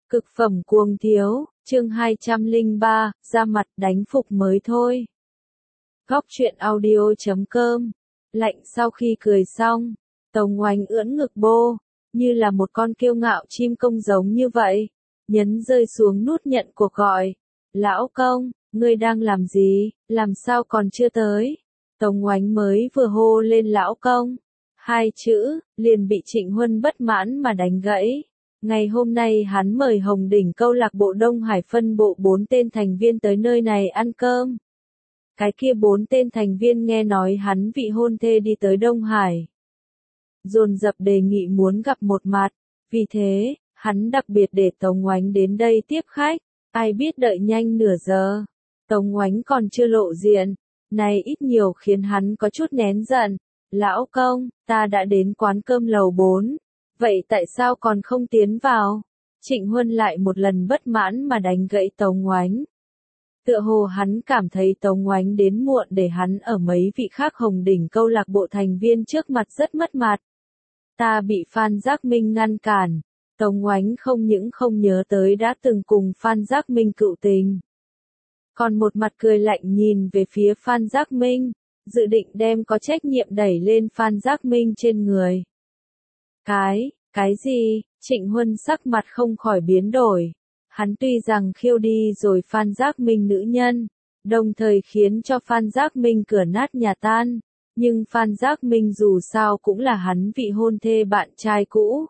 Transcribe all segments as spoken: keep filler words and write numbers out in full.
Cực phẩm cuồng thiếu, chương hai trăm lẻ ba, ra mặt đánh phục mới thôi. Góc truyện audio chấm com. Lạnh sau khi cười xong, Tống Oánh ưỡn ngực bô, như là một con kiêu ngạo chim công giống như vậy, nhấn rơi xuống nút nhận cuộc gọi. Lão công, ngươi đang làm gì, làm sao còn chưa tới? Tống Oánh mới vừa hô lên lão công. Hai chữ, liền bị Trịnh Huân bất mãn mà đánh gãy. Ngày hôm nay hắn mời Hồng Đỉnh câu lạc bộ Đông Hải phân bộ bốn tên thành viên tới nơi này ăn cơm. Cái kia bốn tên thành viên nghe nói hắn vị hôn thê đi tới Đông Hải, dồn dập đề nghị muốn gặp một mặt, vì thế, hắn đặc biệt để Tống Oánh đến đây tiếp khách, ai biết đợi nhanh nửa giờ, Tống Oánh còn chưa lộ diện, này ít nhiều khiến hắn có chút nén giận. Lão công, ta đã đến quán cơm lầu bốn, vậy tại sao còn không tiến vào? Trịnh Huân lại một lần bất mãn mà đánh gãy Tống Oánh. Tựa hồ hắn cảm thấy Tống Oánh đến muộn để hắn ở mấy vị khác Hồng Đỉnh câu lạc bộ thành viên trước mặt rất mất mặt. Ta bị Phan Giác Minh ngăn cản, Tống Oánh không những không nhớ tới đã từng cùng Phan Giác Minh cựu tình, còn một mặt cười lạnh nhìn về phía Phan Giác Minh, dự định đem có trách nhiệm đẩy lên Phan Giác Minh trên người. Cái, cái gì? Trịnh Huân sắc mặt không khỏi biến đổi. Hắn tuy rằng khiêu đi rồi Phan Giác Minh nữ nhân, đồng thời khiến cho Phan Giác Minh cửa nát nhà tan, nhưng Phan Giác Minh dù sao cũng là hắn vị hôn thê bạn trai cũ.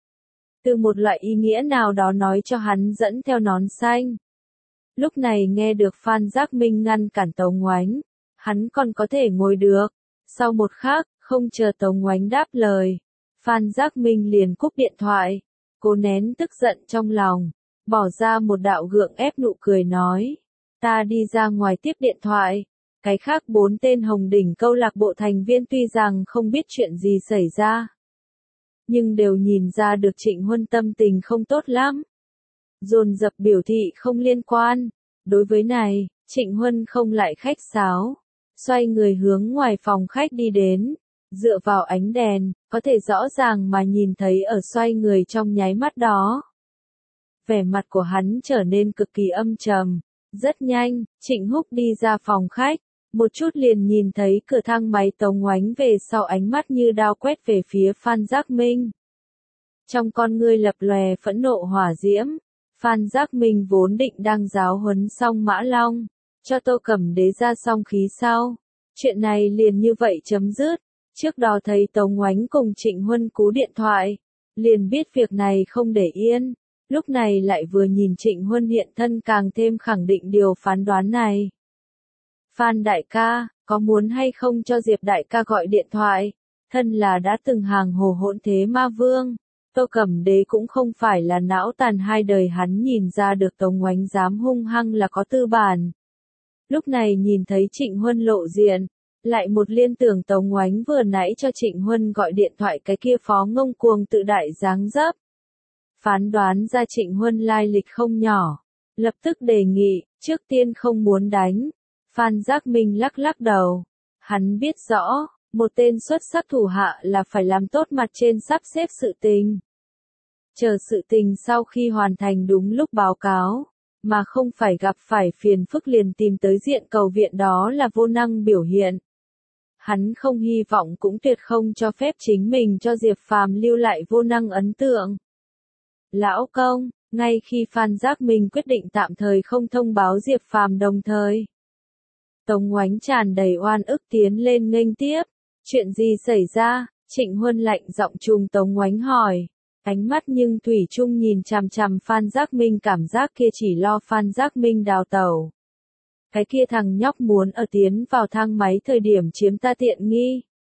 Từ một loại ý nghĩa nào đó nói cho hắn dẫn theo nón xanh. Lúc này nghe được Phan Giác Minh ngăn cản Tống Oánh, hắn còn có thể ngồi được. Sau một khắc, không chờ Tống Oánh đáp lời, Phan Giác Minh liền cúp điện thoại, cố nén tức giận trong lòng, bỏ ra một đạo gượng ép nụ cười nói, ta đi ra ngoài tiếp điện thoại. Cái khác bốn tên Hồng Đỉnh câu lạc bộ thành viên tuy rằng không biết chuyện gì xảy ra, nhưng đều nhìn ra được Trịnh Huân tâm tình không tốt lắm, dồn dập biểu thị không liên quan. Đối với này, Trịnh Huân không lại khách sáo, xoay người hướng ngoài phòng khách đi đến, dựa vào ánh đèn, có thể rõ ràng mà nhìn thấy ở xoay người trong nháy mắt đó. Vẻ mặt của hắn trở nên cực kỳ âm trầm. Rất nhanh, Trịnh Húc đi ra phòng khách, một chút liền nhìn thấy cửa thang máy Tống Oánh về sau, ánh mắt như đao quét về phía Phan Giác Minh. Trong con ngươi lập lòe phẫn nộ hỏa diễm, Phan Giác Minh vốn định đang giáo huấn xong Mã Long, cho Tô Cẩm Đế ra xong khí sau. Chuyện này liền như vậy chấm dứt. Trước đó thấy Tống Oánh cùng Trịnh Huân cú điện thoại, liền biết việc này không để yên. Lúc này lại vừa nhìn Trịnh Huân hiện thân càng thêm khẳng định điều phán đoán này. Phan đại ca, có muốn hay không cho Diệp đại ca gọi điện thoại? Thân là đã từng hàng hồ hỗn thế ma vương, Tô Cẩm Đế cũng không phải là não tàn hai đời, hắn nhìn ra được Tống Oánh dám hung hăng là có tư bản. Lúc này nhìn thấy Trịnh Huân lộ diện, lại một liên tưởng Tống Oánh vừa nãy cho Trịnh Huân gọi điện thoại cái kia phó ngông cuồng tự đại dáng dấp. Phán đoán ra Trịnh Huân lai lịch không nhỏ, lập tức đề nghị, trước tiên không muốn đánh. Phan Giác Minh lắc lắc đầu, hắn biết rõ, một tên xuất sắc thủ hạ là phải làm tốt mặt trên sắp xếp sự tình. Chờ sự tình sau khi hoàn thành đúng lúc báo cáo, mà không phải gặp phải phiền phức liền tìm tới diện cầu viện, đó là vô năng biểu hiện. Hắn không hy vọng cũng tuyệt không cho phép chính mình cho Diệp Phàm lưu lại vô năng ấn tượng. Lão công, ngay khi Phan Giác Minh quyết định tạm thời không thông báo Diệp Phàm đồng thời, Tống Oánh tràn đầy oan ức tiến lên nghênh tiếp. Chuyện gì xảy ra? Trịnh Huân lạnh giọng trùng Tống Oánh hỏi. Ánh mắt nhưng thủy chung nhìn chằm chằm Phan Giác Minh, cảm giác kia chỉ lo Phan Giác Minh đào tẩu. Cái kia thằng nhóc muốn ở tiến vào thang máy thời điểm chiếm ta tiện nghi,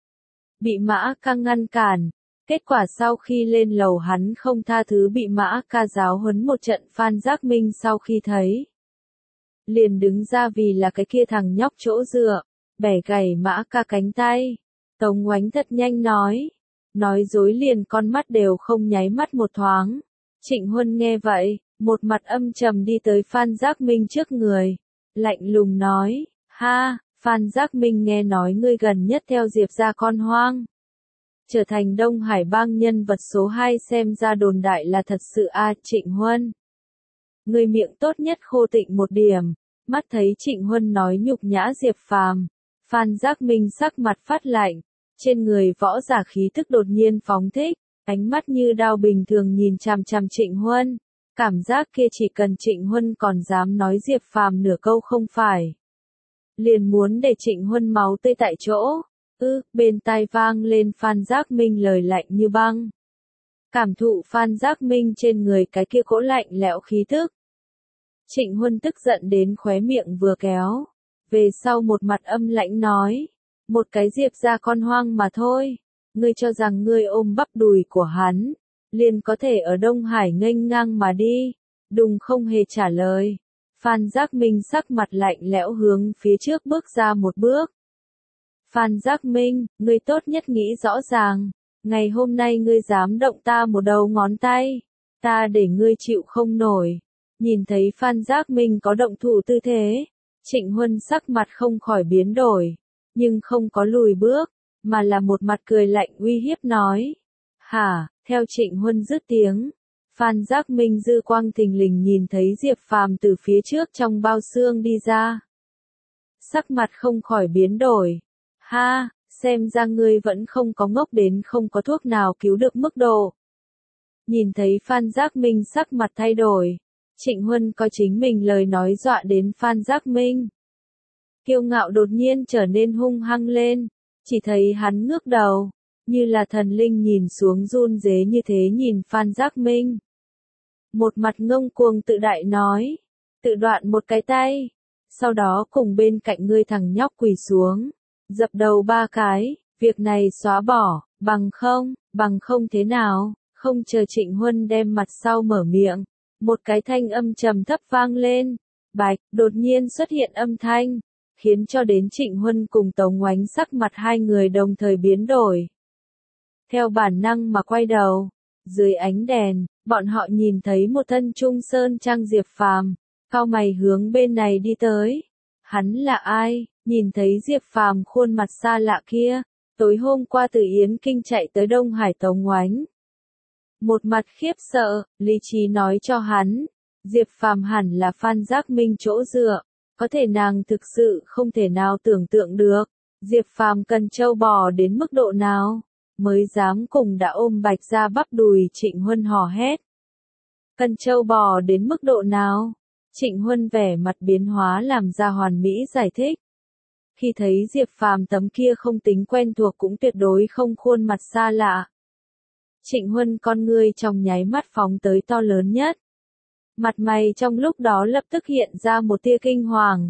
bị Mã Ca ngăn cản. Kết quả sau khi lên lầu hắn không tha thứ, bị Mã Ca giáo huấn một trận. Phan Giác Minh sau khi thấy, liền đứng ra vì là cái kia thằng nhóc chỗ dựa, bẻ gãy Mã Ca cánh tay. Tống Oánh thật nhanh nói, nói dối liền con mắt đều không nháy mắt một thoáng. Trịnh Huân nghe vậy, một mặt âm trầm đi tới Phan Giác Minh trước người, lạnh lùng nói, ha, Phan Giác Minh, nghe nói ngươi gần nhất theo Diệp gia con hoang, trở thành Đông Hải bang nhân vật số hai, xem ra đồn đại là thật sự a. Trịnh Huân, ngươi miệng tốt nhất khô tịnh một điểm. Mắt thấy Trịnh Huân nói nhục nhã Diệp Phàm, Phan Giác Minh sắc mặt phát lạnh, trên người võ giả khí tức đột nhiên phóng thích, ánh mắt như đao bình thường nhìn chằm chằm Trịnh Huân, cảm giác kia chỉ cần Trịnh Huân còn dám nói Diệp Phàm nửa câu không phải, liền muốn để Trịnh Huân máu tươi tại chỗ. Ư, bên tai vang lên Phan Giác Minh lời lạnh như băng. Cảm thụ Phan Giác Minh trên người cái kia cỗ lạnh lẽo khí tức. Trịnh Huân tức giận đến khóe miệng vừa kéo, về sau một mặt âm lãnh nói, một cái Diệp gia con hoang mà thôi, ngươi cho rằng ngươi ôm bắp đùi của hắn, liền có thể ở Đông Hải nghênh ngang mà đi. Đùng không hề trả lời. Phan Giác Minh sắc mặt lạnh lẽo hướng phía trước bước ra một bước. Phan Giác Minh, ngươi tốt nhất nghĩ rõ ràng, ngày hôm nay ngươi dám động ta một đầu ngón tay, ta để ngươi chịu không nổi. Nhìn thấy Phan Giác Minh có động thủ tư thế, Trịnh Huân sắc mặt không khỏi biến đổi, nhưng không có lùi bước, mà là một mặt cười lạnh uy hiếp nói. Hả, theo Trịnh Huân dứt tiếng, Phan Giác Minh dư quang thình lình nhìn thấy Diệp Phàm từ phía trước trong bao xương đi ra. Sắc mặt không khỏi biến đổi. Ha, xem ra ngươi vẫn không có ngốc đến không có thuốc nào cứu được mức độ. Nhìn thấy Phan Giác Minh sắc mặt thay đổi, Trịnh Huân coi chính mình lời nói dọa đến Phan Giác Minh. Kiêu ngạo đột nhiên trở nên hung hăng lên, chỉ thấy hắn ngước đầu, như là thần linh nhìn xuống run rế như thế nhìn Phan Giác Minh. Một mặt ngông cuồng tự đại nói, tự đoạn một cái tay, sau đó cùng bên cạnh ngươi thằng nhóc quỳ xuống, dập đầu ba cái, việc này xóa bỏ, bằng không, bằng không thế nào, không chờ Trịnh Huân đem mặt sau mở miệng, một cái thanh âm trầm thấp vang lên, bạch, đột nhiên xuất hiện âm thanh, khiến cho đến Trịnh Huân cùng Tống Oánh sắc mặt hai người đồng thời biến đổi. Theo bản năng mà quay đầu, dưới ánh đèn, bọn họ nhìn thấy một thân trung sơn trang Diệp Phàm, cau mày hướng bên này đi tới. Hắn là ai? Nhìn thấy Diệp Phàm khuôn mặt xa lạ kia, tối hôm qua từ Yến Kinh chạy tới Đông Hải Tống Oánh. Một mặt khiếp sợ, lý trí nói cho hắn, Diệp Phàm hẳn là Phan Giác Minh chỗ dựa, có thể nàng thực sự không thể nào tưởng tượng được, Diệp Phàm cần trâu bò đến mức độ nào, mới dám cùng đã ôm bạch ra bắp đùi. Trịnh Huân hò hét. Cần trâu bò đến mức độ nào? Trịnh Huân vẻ mặt biến hóa làm ra hoàn mỹ giải thích. Khi thấy Diệp Phàm tấm kia không tính quen thuộc cũng tuyệt đối không khuôn mặt xa lạ. Trịnh Huân con ngươi trong nháy mắt phóng tới to lớn nhất. Mặt mày trong lúc đó lập tức hiện ra một tia kinh hoàng.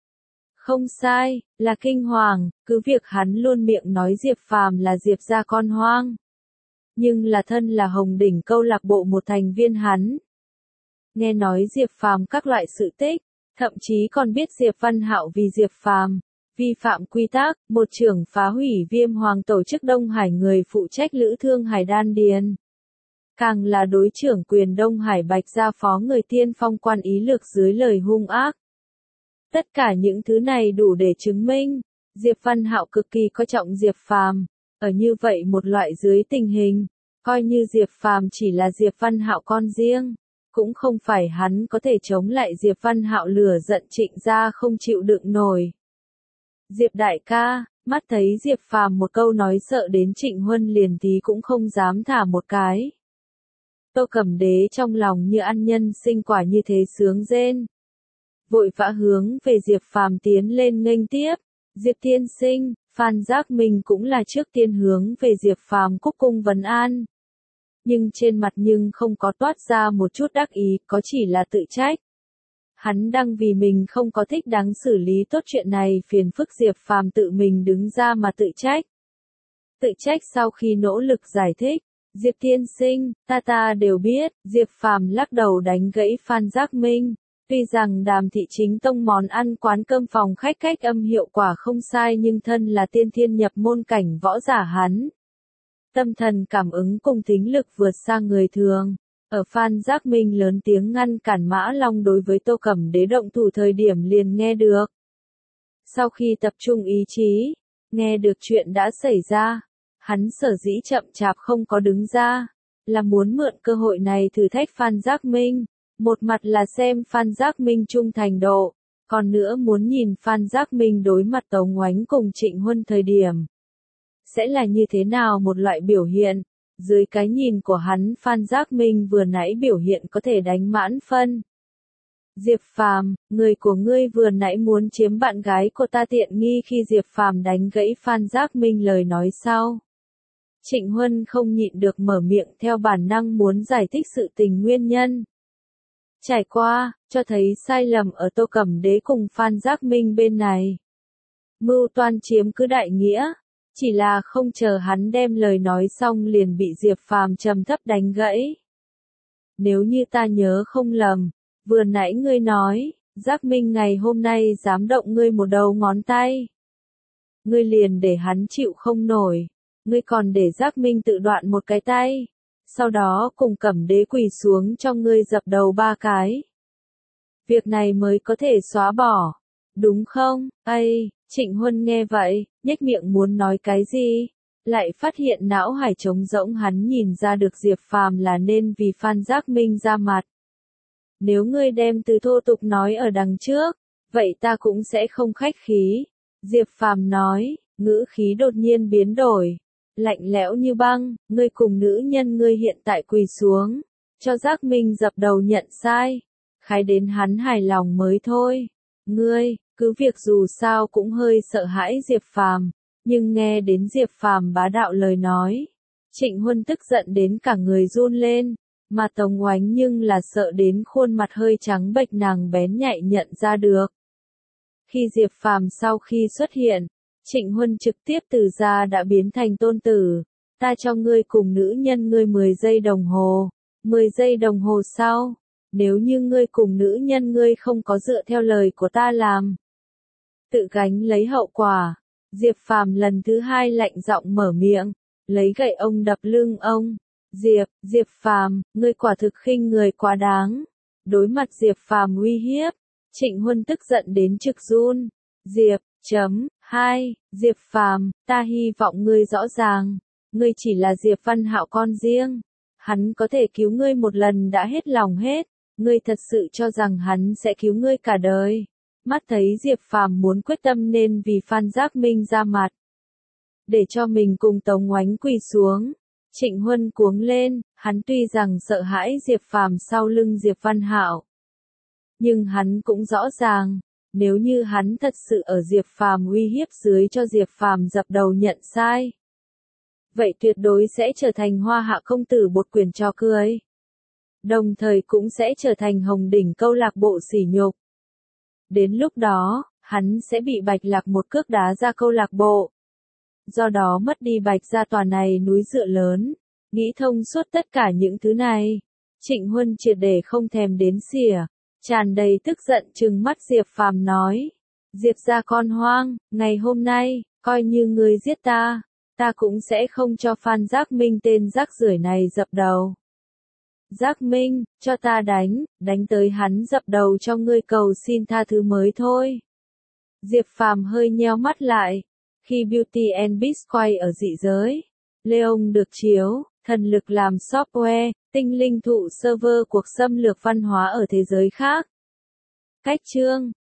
Không sai, là kinh hoàng, cứ việc hắn luôn miệng nói Diệp Phàm là Diệp gia con hoang. Nhưng là thân là Hồng Đỉnh câu lạc bộ một thành viên hắn. Nghe nói Diệp Phàm các loại sự tích, thậm chí còn biết Diệp Văn Hạo vì Diệp Phàm vi phạm quy tắc, một trưởng phá hủy Viêm Hoàng tổ chức Đông Hải người phụ trách Lữ Thương Hải Đan Điền. Càng là đối trưởng quyền Đông Hải Bạch gia phó người tiên phong quan ý lược dưới lời hung ác. Tất cả những thứ này đủ để chứng minh, Diệp Văn Hạo cực kỳ coi trọng Diệp Phàm. Ở như vậy một loại dưới tình hình, coi như Diệp Phàm chỉ là Diệp Văn Hạo con riêng, cũng không phải hắn có thể chống lại Diệp Văn Hạo lửa giận Trịnh gia không chịu đựng nổi. Diệp đại ca, mắt thấy Diệp Phàm một câu nói sợ đến Trịnh Huân liền tí cũng không dám thả một cái. Tô Cẩm Đế trong lòng như ăn nhân sinh quả như thế sướng rên. Vội vã hướng về Diệp Phàm tiến lên nghênh tiếp. Diệp tiên sinh, Phan Giác Minh cũng là trước tiên hướng về Diệp Phàm cúc cung vấn an. Nhưng trên mặt nhưng không có toát ra một chút đắc ý, có chỉ là tự trách. Hắn đang vì mình không có thích đáng xử lý tốt chuyện này phiền phức Diệp Phàm tự mình đứng ra mà tự trách. Tự trách sau khi nỗ lực giải thích, Diệp tiên sinh, ta ta đều biết, Diệp Phàm lắc đầu đánh gãy Phan Giác Minh. Tuy rằng Đàm Thị Chính Tông món ăn quán cơm phòng khách cách âm hiệu quả không sai nhưng thân là tiên thiên nhập môn cảnh võ giả hắn. Tâm thần cảm ứng cùng tính lực vượt xa người thường. Ở Phan Giác Minh lớn tiếng ngăn cản Mã Long đối với Tô Cẩm Đế động thủ thời điểm liền nghe được. Sau khi tập trung ý chí, nghe được chuyện đã xảy ra, hắn sở dĩ chậm chạp không có đứng ra, là muốn mượn cơ hội này thử thách Phan Giác Minh. Một mặt là xem Phan Giác Minh trung thành độ, còn nữa muốn nhìn Phan Giác Minh đối mặt Tống Oánh cùng Trịnh Huân thời điểm. Sẽ là như thế nào một loại biểu hiện, dưới cái nhìn của hắn Phan Giác Minh vừa nãy biểu hiện có thể đánh mãn phân. Diệp Phàm, người của ngươi vừa nãy muốn chiếm bạn gái của ta tiện nghi khi Diệp Phàm đánh gãy Phan Giác Minh lời nói sau. Trịnh Huân không nhịn được mở miệng theo bản năng muốn giải thích sự tình nguyên nhân. Trải qua, cho thấy sai lầm ở Tô Cẩm Đế cùng Phan Giác Minh bên này. Mưu toan chiếm cứ đại nghĩa, chỉ là không chờ hắn đem lời nói xong liền bị Diệp Phàm trầm thấp đánh gãy. Nếu như ta nhớ không lầm, vừa nãy ngươi nói, Giác Minh ngày hôm nay dám động ngươi một đầu ngón tay. Ngươi liền để hắn chịu không nổi, ngươi còn để Giác Minh tự đoạn một cái tay. Sau đó cùng Cẩm Đế quỳ xuống cho ngươi dập đầu ba cái. Việc này mới có thể xóa bỏ, đúng không? Ây, Trịnh Huân nghe vậy, nhếch miệng muốn nói cái gì, lại phát hiện não hải trống rỗng, hắn nhìn ra được Diệp Phàm là nên vì Phan Giác Minh ra mặt. Nếu ngươi đem từ thô tục nói ở đằng trước, vậy ta cũng sẽ không khách khí. Diệp Phàm nói, ngữ khí đột nhiên biến đổi. Lạnh lẽo như băng, ngươi cùng nữ nhân ngươi hiện tại quỳ xuống, cho Giác Minh dập đầu nhận sai, khái đến hắn hài lòng mới thôi. Ngươi, cứ việc dù sao cũng hơi sợ hãi Diệp Phàm, nhưng nghe đến Diệp Phàm bá đạo lời nói, Trịnh Huân tức giận đến cả người run lên, mà Tống Oánh nhưng là sợ đến khuôn mặt hơi trắng bệch, nàng bén nhạy nhận ra được. Khi Diệp Phàm sau khi xuất hiện, Trịnh Huân trực tiếp từ gia đã biến thành tôn tử, ta cho ngươi cùng nữ nhân ngươi mười giây đồng hồ, mười giây đồng hồ sau, nếu như ngươi cùng nữ nhân ngươi không có dựa theo lời của ta làm, tự gánh lấy hậu quả. Diệp Phàm lần thứ hai lạnh giọng mở miệng, lấy gậy ông đập lưng ông. Diệp, Diệp Phàm, ngươi quả thực khinh người quá đáng. Đối mặt Diệp Phàm uy hiếp, Trịnh Huân tức giận đến trực run. Diệp, chấm, hai, Diệp Phàm, ta hy vọng ngươi rõ ràng, ngươi chỉ là Diệp Văn Hạo con riêng. Hắn có thể cứu ngươi một lần đã hết lòng hết, ngươi thật sự cho rằng hắn sẽ cứu ngươi cả đời. Mắt thấy Diệp Phàm muốn quyết tâm nên vì Phan Giác Minh ra mặt, để cho mình cùng Tống Oánh quỳ xuống. Trịnh Huân cuống lên, hắn tuy rằng sợ hãi Diệp Phàm sau lưng Diệp Văn Hạo, nhưng hắn cũng rõ ràng, nếu như hắn thật sự ở Diệp Phàm uy hiếp dưới cho Diệp Phàm dập đầu nhận sai, vậy tuyệt đối sẽ trở thành Hoa Hạ công tử bột quyền trò cười. Đồng thời cũng sẽ trở thành Hồng Đỉnh câu lạc bộ sỉ nhục. Đến lúc đó, hắn sẽ bị Bạch Lạc một cước đá ra câu lạc bộ. Do đó mất đi Bạch gia tòa này núi dựa lớn, nghĩ thông suốt tất cả những thứ này. Trịnh Huân triệt để không thèm đến xỉa, tràn đầy tức giận trừng mắt Diệp Phàm nói. Diệp gia con hoang, ngày hôm nay, coi như ngươi giết ta, ta cũng sẽ không cho Phan Giác Minh tên rác rưởi này dập đầu. Giác Minh, cho ta đánh, đánh tới hắn dập đầu cho ngươi cầu xin tha thứ mới thôi. Diệp Phàm hơi nheo mắt lại. Khi Beauty and Beast quay ở dị giới, Leon được chiếu, thần lực làm software, tinh linh thụ server cuộc xâm lược văn hóa ở thế giới khác. Cách chương